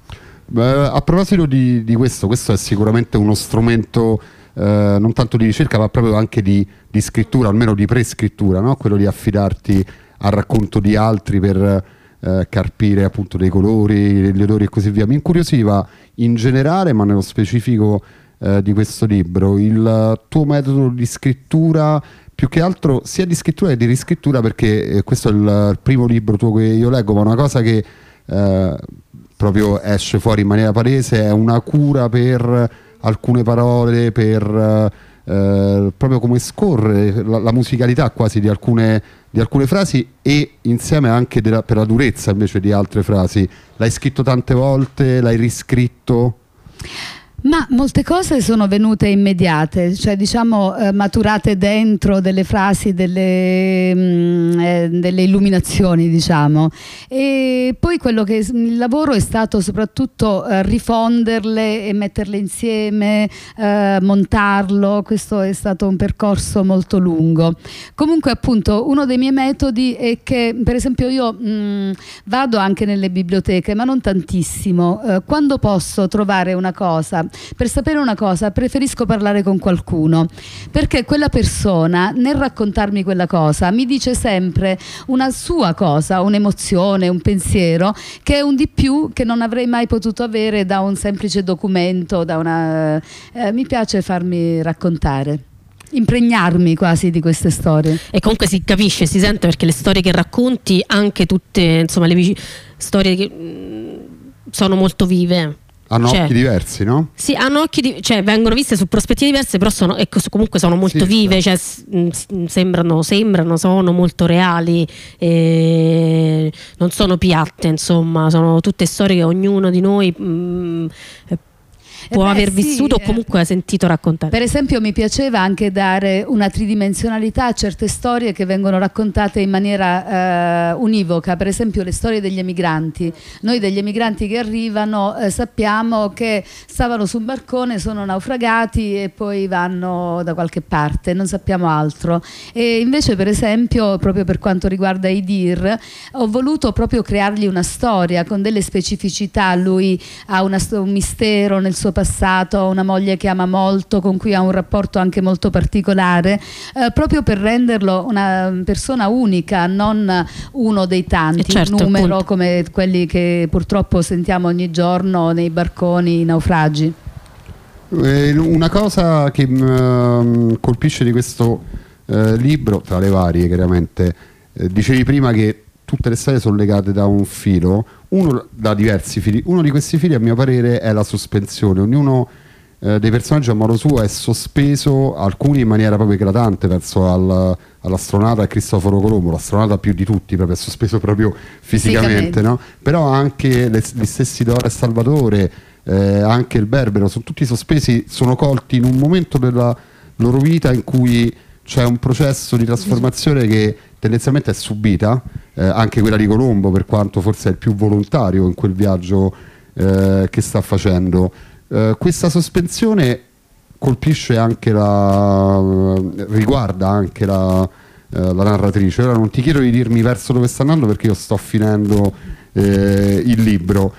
A proposito di questo è sicuramente uno strumento non tanto di ricerca, ma proprio anche di scrittura, almeno di prescrittura, no? Quello di affidarti al racconto di altri per carpire appunto dei colori, gli odori e così via. Mi incuriosiva in generale, ma nello specifico di questo libro, il tuo metodo di scrittura, più che altro sia di scrittura che di riscrittura, perché questo è il primo libro tuo che io leggo, ma una cosa che proprio esce fuori in maniera palese è una cura per alcune parole, per proprio come scorre la musicalità quasi di alcune frasi, e insieme anche per la durezza invece di altre frasi. L'hai scritto tante volte, l'hai riscritto? Ma molte cose sono venute immediate, cioè diciamo maturate dentro delle frasi, delle illuminazioni, diciamo. E poi il lavoro è stato soprattutto rifonderle e metterle insieme, montarlo. Questo è stato un percorso molto lungo. Comunque appunto uno dei miei metodi è che per esempio io vado anche nelle biblioteche, ma non tantissimo. Quando posso trovare una cosa, per sapere una cosa, preferisco parlare con qualcuno, perché quella persona nel raccontarmi quella cosa mi dice sempre una sua cosa, un'emozione, un pensiero che è un di più che non avrei mai potuto avere da un semplice documento, mi piace farmi raccontare, impregnarmi quasi di queste storie. E comunque si capisce, si sente, perché le storie che racconti, anche tutte insomma storie che sono molto vive. Hanno occhi diversi, no? Sì, hanno occhi cioè vengono viste su prospettive diverse, però comunque sono molto vive, cioè sembrano, sono molto reali, non sono piatte, insomma, sono tutte storie che ognuno di noi può aver vissuto o comunque ha sentito raccontare. Per esempio mi piaceva anche dare una tridimensionalità a certe storie che vengono raccontate in maniera univoca. Per esempio le storie degli emigranti. Noi degli emigranti che arrivano sappiamo che stavano su un barcone, sono naufragati e poi vanno da qualche parte, non sappiamo altro. E invece per esempio proprio per quanto riguarda Idir ho voluto proprio creargli una storia con delle specificità. Lui ha un mistero nel suo passato, una moglie che ama molto, con cui ha un rapporto anche molto particolare, proprio per renderlo una persona unica, non uno dei tanti, certo, un numero appunto, come quelli che purtroppo sentiamo ogni giorno nei barconi, i naufragi. Una cosa che colpisce di questo libro, tra le varie chiaramente, dicevi prima che tutte le storie sono legate da un filo, da diversi fili. Uno di questi fili, a mio parere, è la sospensione. Ognuno dei personaggi a modo suo è sospeso, alcuni in maniera proprio eclatante. Penso all'astronauta, a Cristoforo Colombo. L'astronauta più di tutti, proprio è sospeso proprio fisicamente, no? Però anche gli stessi Dora e Salvatore, anche il Berbero, sono tutti sospesi, sono colti in un momento della loro vita in cui c'è un processo di trasformazione che tendenzialmente è subita, anche quella di Colombo, per quanto forse è il più volontario in quel viaggio che sta facendo. Questa sospensione colpisce anche riguarda anche la narratrice. Ora non ti chiedo di dirmi verso dove sta andando, perché io sto finendo il libro.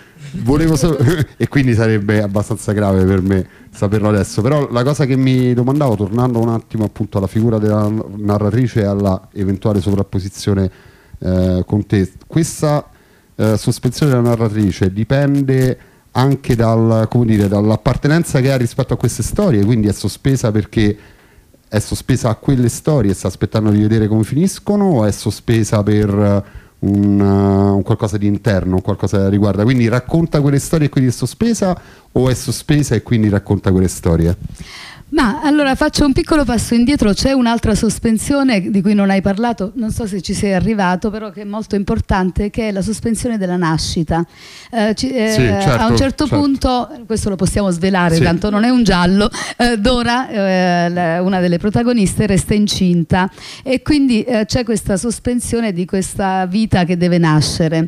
E quindi sarebbe abbastanza grave per me saperlo adesso, però la cosa che mi domandavo, tornando un attimo appunto alla figura della narratrice e alla eventuale sovrapposizione con te, questa sospensione della narratrice dipende anche dall'appartenenza che ha rispetto a queste storie, quindi è sospesa perché è sospesa a quelle storie e sta aspettando di vedere come finiscono, o è sospesa per un qualcosa di interno, qualcosa che riguarda, quindi racconta quelle storie e quindi è sospesa, o è sospesa e quindi racconta quelle storie? Ma allora faccio un piccolo passo indietro. C'è un'altra sospensione di cui non hai parlato, non so se ci sei arrivato, però che è molto importante, che è la sospensione della nascita. Certo, a un certo punto, questo lo possiamo svelare, sì, tanto non è un giallo, Dora, una delle protagoniste, resta incinta e quindi c'è questa sospensione di questa vita che deve nascere,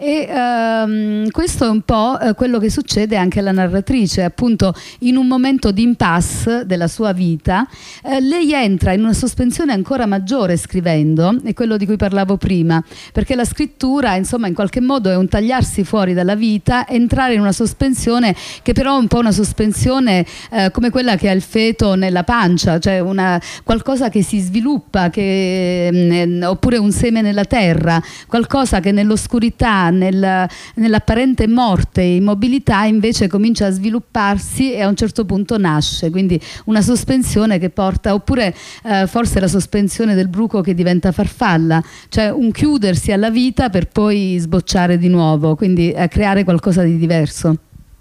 e questo è un po' quello che succede anche alla narratrice, appunto in un momento di impasse della sua vita. Lei entra in una sospensione ancora maggiore scrivendo, è quello di cui parlavo prima, perché la scrittura insomma in qualche modo è un tagliarsi fuori dalla vita, entrare in una sospensione che però è un po' una sospensione come quella che ha il feto nella pancia, cioè qualcosa che si sviluppa, oppure un seme nella terra, qualcosa che nell'oscurità, nell'apparente morte e immobilità invece comincia a svilupparsi e a un certo punto nasce, quindi una sospensione che porta, oppure forse la sospensione del bruco che diventa farfalla, cioè un chiudersi alla vita per poi sbocciare di nuovo, quindi creare qualcosa di diverso.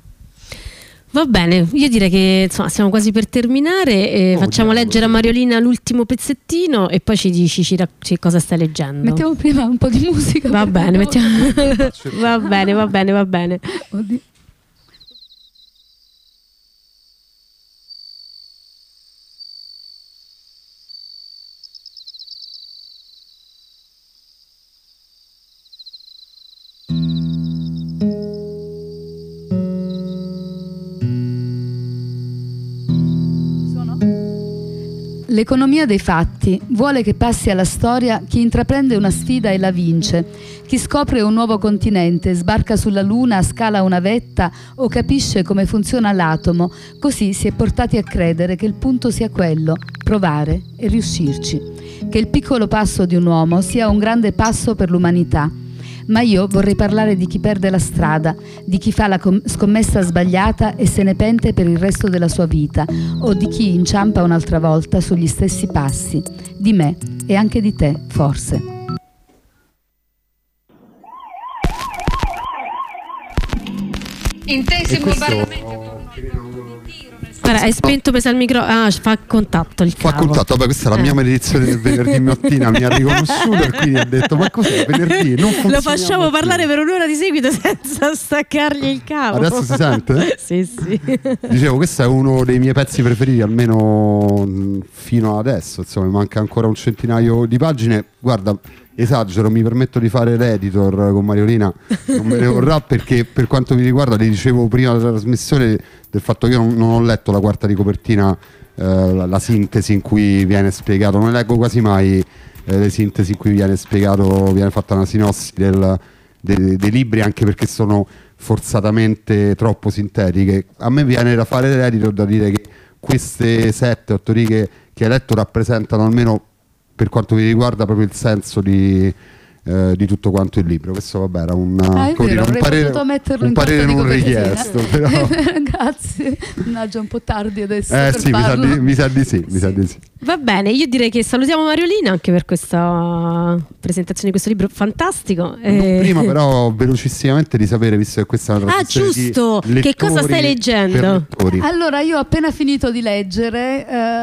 Va bene, io direi che insomma siamo quasi per terminare, facciamo leggere a Mariolina l'ultimo pezzettino e poi ci dici cosa stai leggendo. Mettiamo prima un po' di musica. Va bene, va bene. Oddio. L'economia dei fatti vuole che passi alla storia chi intraprende una sfida e la vince, chi scopre un nuovo continente, sbarca sulla Luna, scala una vetta o capisce come funziona l'atomo. Così si è portati a credere che il punto sia quello, provare e riuscirci, che il piccolo passo di un uomo sia un grande passo per l'umanità. Ma io vorrei parlare di chi perde la strada, di chi fa la scommessa sbagliata e se ne pente per il resto della sua vita, o di chi inciampa un'altra volta sugli stessi passi, di me e anche di te, forse. Intesi bombardamento. Guarda, hai spento, pesa il micro. Fa contatto il cavo. Fa contatto, vabbè, questa è la mia maledizione del venerdì mattina, mi ha riconosciuto e quindi ha detto: ma cos'è venerdì? Non funziona. Lo facciamo parlare per un'ora di seguito senza staccargli il cavo. Adesso si sente? Sì. Dicevo, questo è uno dei miei pezzi preferiti, almeno fino adesso. Insomma, mi manca ancora un centinaio di pagine. Guarda, esagero, mi permetto di fare l'editor con Mariolina, non me ne vorrà, perché per quanto mi riguarda, le dicevo prima della trasmissione del fatto che io non ho letto la quarta di copertina, la sintesi in cui viene spiegato, non leggo quasi mai le sintesi in cui viene spiegato, viene fatta una sinossi dei libri, anche perché sono forzatamente troppo sintetiche. A me viene da fare l'editor, da dire che queste 7-8 righe che hai letto rappresentano, almeno per quanto mi riguarda, proprio il senso di tutto quanto il libro. Questo vabbè era un parere non richiesto, però. Grazie, mannaggia, un po' tardi adesso sì, mi sa di sì. Va bene, io direi che salutiamo Mariolina anche per questa presentazione di questo libro fantastico. Non prima però velocissimamente di sapere, visto che questa è una trasmissione giusto, di che cosa stai leggendo? Allora, io ho appena finito di leggere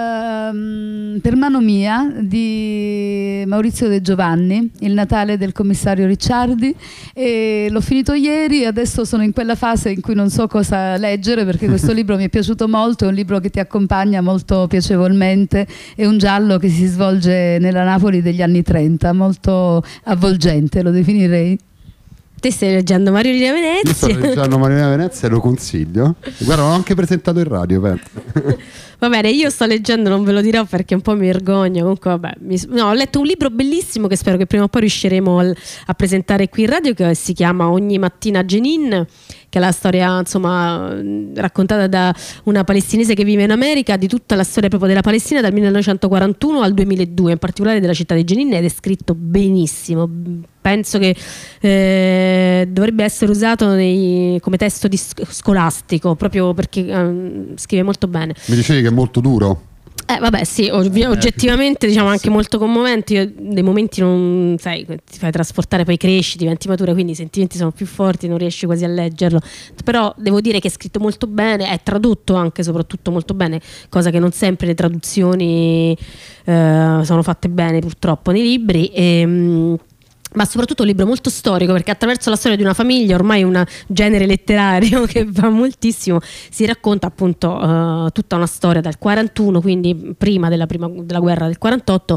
Per mano mia di Maurizio De Giovanni, Il Natale del commissario Ricciardi, e l'ho finito ieri e adesso sono in quella fase in cui non so cosa leggere, perché questo libro mi è piaciuto molto, è un libro che ti accompagna molto piacevolmente. È un giallo che si svolge nella Napoli degli anni 30, molto avvolgente, lo definirei. Te stai leggendo Mariolina Venezia? Io sto leggendo Mariolina Venezia e lo consiglio. Guarda, l'ho anche presentato in radio, penso. Va bene, io sto leggendo, non ve lo dirò perché un po' mi vergogno. Comunque, vabbè, ho letto un libro bellissimo che spero che prima o poi riusciremo a presentare qui in radio, che si chiama Ogni mattina a Jenin, che è la storia, insomma, raccontata da una palestinese che vive in America, di tutta la storia proprio della Palestina dal 1941 al 2002, in particolare della città di Jenin, ed è scritto benissimo. Penso che dovrebbe essere usato come testo scolastico, proprio perché scrive molto bene. Mi dicevi che è molto duro? Vabbè, sì, oggettivamente diciamo anche molto commovente. Io dei momenti non sai, ti fai trasportare, poi cresci, diventi matura, quindi i sentimenti sono più forti, non riesci quasi a leggerlo. Però devo dire che è scritto molto bene, è tradotto anche soprattutto molto bene, cosa che non sempre le traduzioni sono fatte bene purtroppo nei libri. Ma soprattutto un libro molto storico, perché attraverso la storia di una famiglia, ormai un genere letterario che va moltissimo, si racconta appunto tutta una storia dal 41, quindi prima della guerra del 48,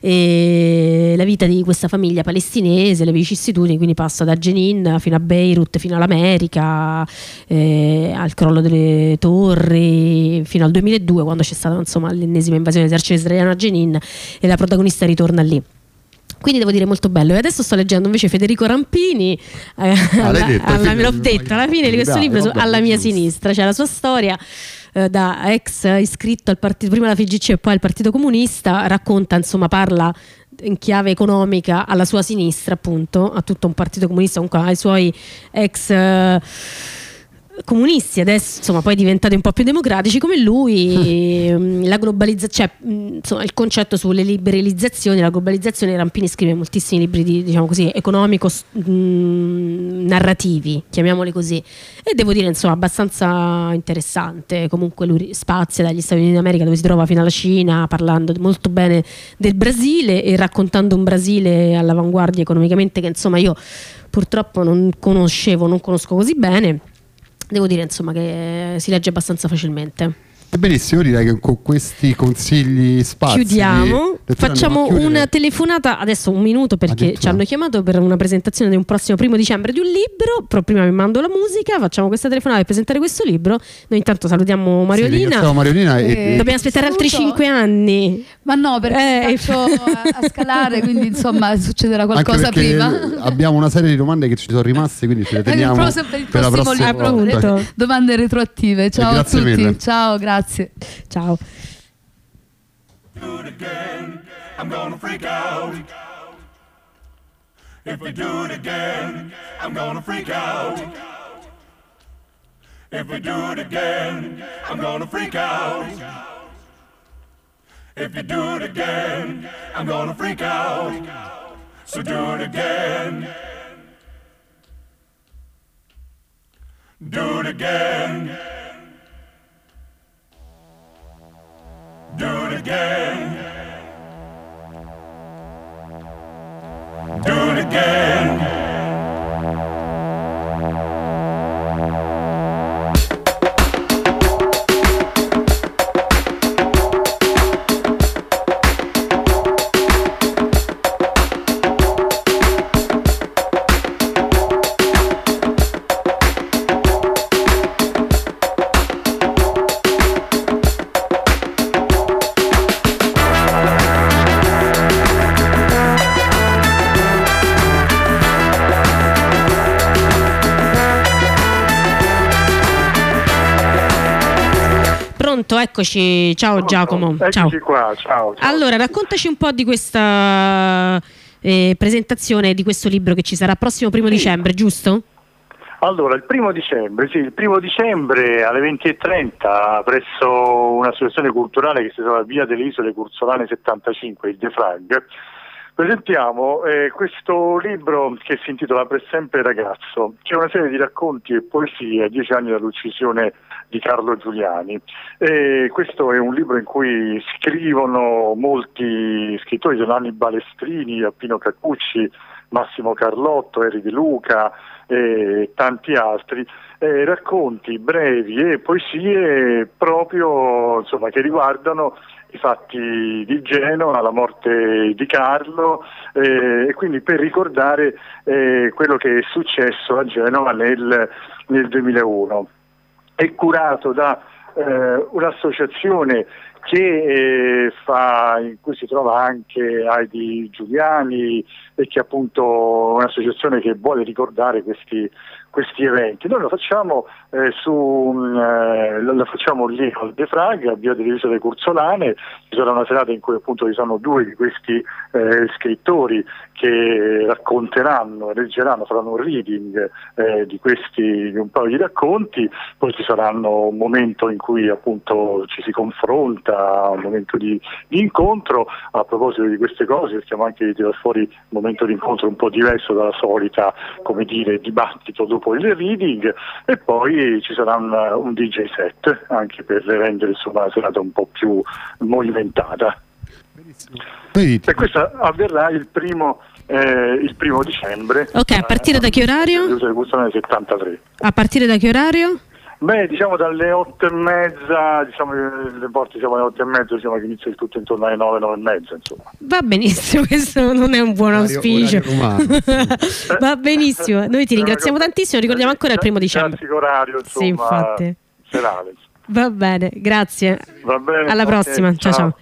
e la vita di questa famiglia palestinese, le vicissitudini, quindi passa da Jenin fino a Beirut, fino all'America, al crollo delle torri, fino al 2002, quando c'è stata insomma l'ennesima invasione dell'esercito israeliano a Jenin, e la protagonista ritorna lì. Quindi devo dire molto bello. E adesso sto leggendo invece Federico Rampini, me l'ho detto alla fine di questo libro, alla mia sinistra, cioè la sua storia da ex iscritto al partito, prima alla FIGC e poi al Partito Comunista, racconta, insomma, parla in chiave economica alla sua sinistra, appunto, a tutto un partito comunista, comunque ai suoi ex comunisti, adesso insomma poi diventati un po' più democratici come lui. La globalizzazione, cioè, insomma, il concetto sulle liberalizzazioni, la globalizzazione. Rampini scrive moltissimi libri di, diciamo così, economico narrativi, chiamiamoli così, e devo dire insomma abbastanza interessante. Comunque lui spazia dagli Stati Uniti d'America, dove si trova, fino alla Cina, parlando molto bene del Brasile e raccontando un Brasile all'avanguardia economicamente, che insomma io purtroppo non conosco così bene. Devo dire insomma che si legge abbastanza facilmente. Benissimo, direi che con questi consigli spazi chiudiamo, facciamo una telefonata adesso, un minuto, perché ci hanno chiamato per una presentazione di un prossimo 1 dicembre di un libro. Però prima vi mando la musica, facciamo questa telefonata per presentare questo libro. Noi intanto salutiamo Mariolina, Mariolina dobbiamo aspettare altri 5 anni. Ma no, perché faccio a scalare, quindi insomma succederà qualcosa prima. Abbiamo una serie di domande che ci sono rimaste, quindi ce le teniamo per la prossima volta. Domande retroattive. Ciao a tutti, mille. ciao, grazie. Ciao. Do it again, I'm gonna freak out. If we do it again, I'm gonna freak out. If we do it again, I'm gonna freak out. If you do it again, I'm gonna freak out. So do it again. Do it again. Do it again. Do it again. Eccoci, ciao Giacomo. Eccoci qua, ciao. Allora, raccontaci un po' di questa presentazione di questo libro che ci sarà prossimo 1 dicembre, giusto? Allora, il 1° dicembre alle 20:30 presso un'associazione culturale che si trova a Via delle Isole Curzolane 75, il Defrag, presentiamo questo libro che si intitola Per sempre ragazzo, che è una serie di racconti e poesie a 10 anni dall'uccisione di Carlo Giuliani. Questo è un libro in cui scrivono molti scrittori, Giovanni Balestrini, Appino Cacucci, Massimo Carlotto, Eri De Luca e tanti altri, racconti brevi e poesie proprio, insomma, che riguardano i fatti di Genova, la morte di Carlo, e quindi per ricordare quello che è successo a Genova nel 2001. È curato da un'associazione che in cui si trova anche Heidi Giuliani, e che appunto è un'associazione che vuole ricordare questi eventi. Noi lo facciamo lo facciamo lì al Defrag, a Via delle Isole Curzolane. Ci sarà una serata in cui appunto ci sono 2 di questi scrittori che racconteranno, leggeranno, faranno un reading di un paio di racconti. Poi ci saranno un momento in cui appunto ci si confronta, un momento di incontro. A proposito di queste cose, cerchiamo anche di tirare fuori un momento di incontro un po' diverso dalla solita, come dire, dibattito dopo il reading, e poi ci sarà un DJ set anche per rendere, insomma, la serata un po' più movimentata. E questo avverrà il primo dicembre. Ok, a partire da che orario? 73. A partire da che orario? Beh, diciamo dalle 8:30, diciamo le porte siamo alle 8:30, diciamo che inizia il tutto intorno alle 9:30, insomma. Va benissimo, questo non è un buon auspicio. Va benissimo, noi ti ringraziamo tantissimo, ricordiamo ancora il 1° dicembre. Classico orario, insomma, sì, infatti. Serale. Va bene, grazie. Va bene. Alla prossima, okay, ciao.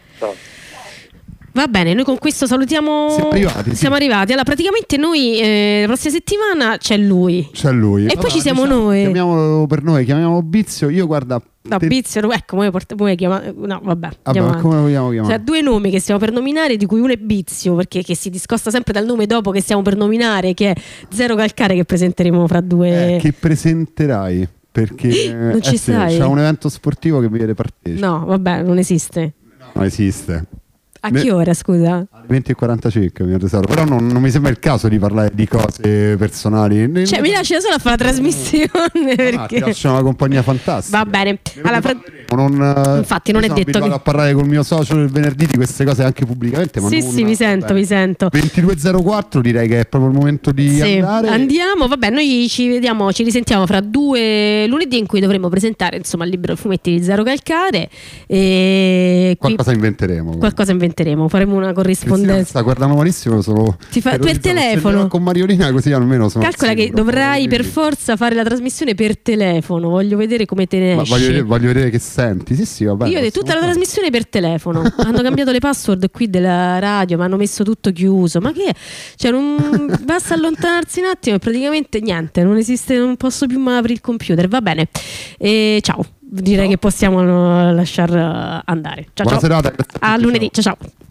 Va bene, noi con questo salutiamo. Siamo arrivati. Allora, praticamente noi la prossima settimana c'è lui. E poi ci siamo noi. Chiamiamolo per noi, chiamiamo Bizio. Io guarda. No, Bizio, ecco, come chiama. No, vabbè. Come lo vogliamo chiamare? Cioè, 2 nomi che stiamo per nominare, di cui uno è Bizio, perché che si discosta sempre dal nome dopo che stiamo per nominare, che è Zero Calcare, che presenteremo fra 2. Che presenterai? Perché non ci sai. C'è un evento sportivo che mi viene partecipe. No, vabbè, non esiste. Non esiste. A che ora, scusa? Alle 20:45, mio tesoro. Però non mi sembra il caso di parlare di cose personali. Cioè, mi lascia solo a fare la trasmissione. Perché ti lascio una compagnia fantastica. Va bene. Infatti, non è detto che vado a parlare col mio socio il venerdì di queste cose anche pubblicamente. Ma sì, vi sento. 22:04, direi che è proprio il momento di andare. Andiamo. Vabbè, noi ci risentiamo fra 2 lunedì, in cui dovremo presentare, insomma, il libro Fumetti di Zero Calcare. E qualcosa inventeremo. Faremo una corrispondenza. Sta guardando malissimo, solo per telefono con Mariolina, così almeno sono. Calcola che dovrai per forza fare la trasmissione per telefono. Voglio vedere come te ne esci. Voglio vedere che senti. Sì, va bene. Io ho detto tutta la trasmissione per telefono. Hanno cambiato le password qui della radio, ma hanno messo tutto chiuso. Ma che è? Cioè, basta allontanarsi un attimo e praticamente niente, non esiste, non posso più mai aprire il computer. Va bene. Ciao. Direi che possiamo lasciar andare. Ciao. Buona serata. A lunedì. Ciao.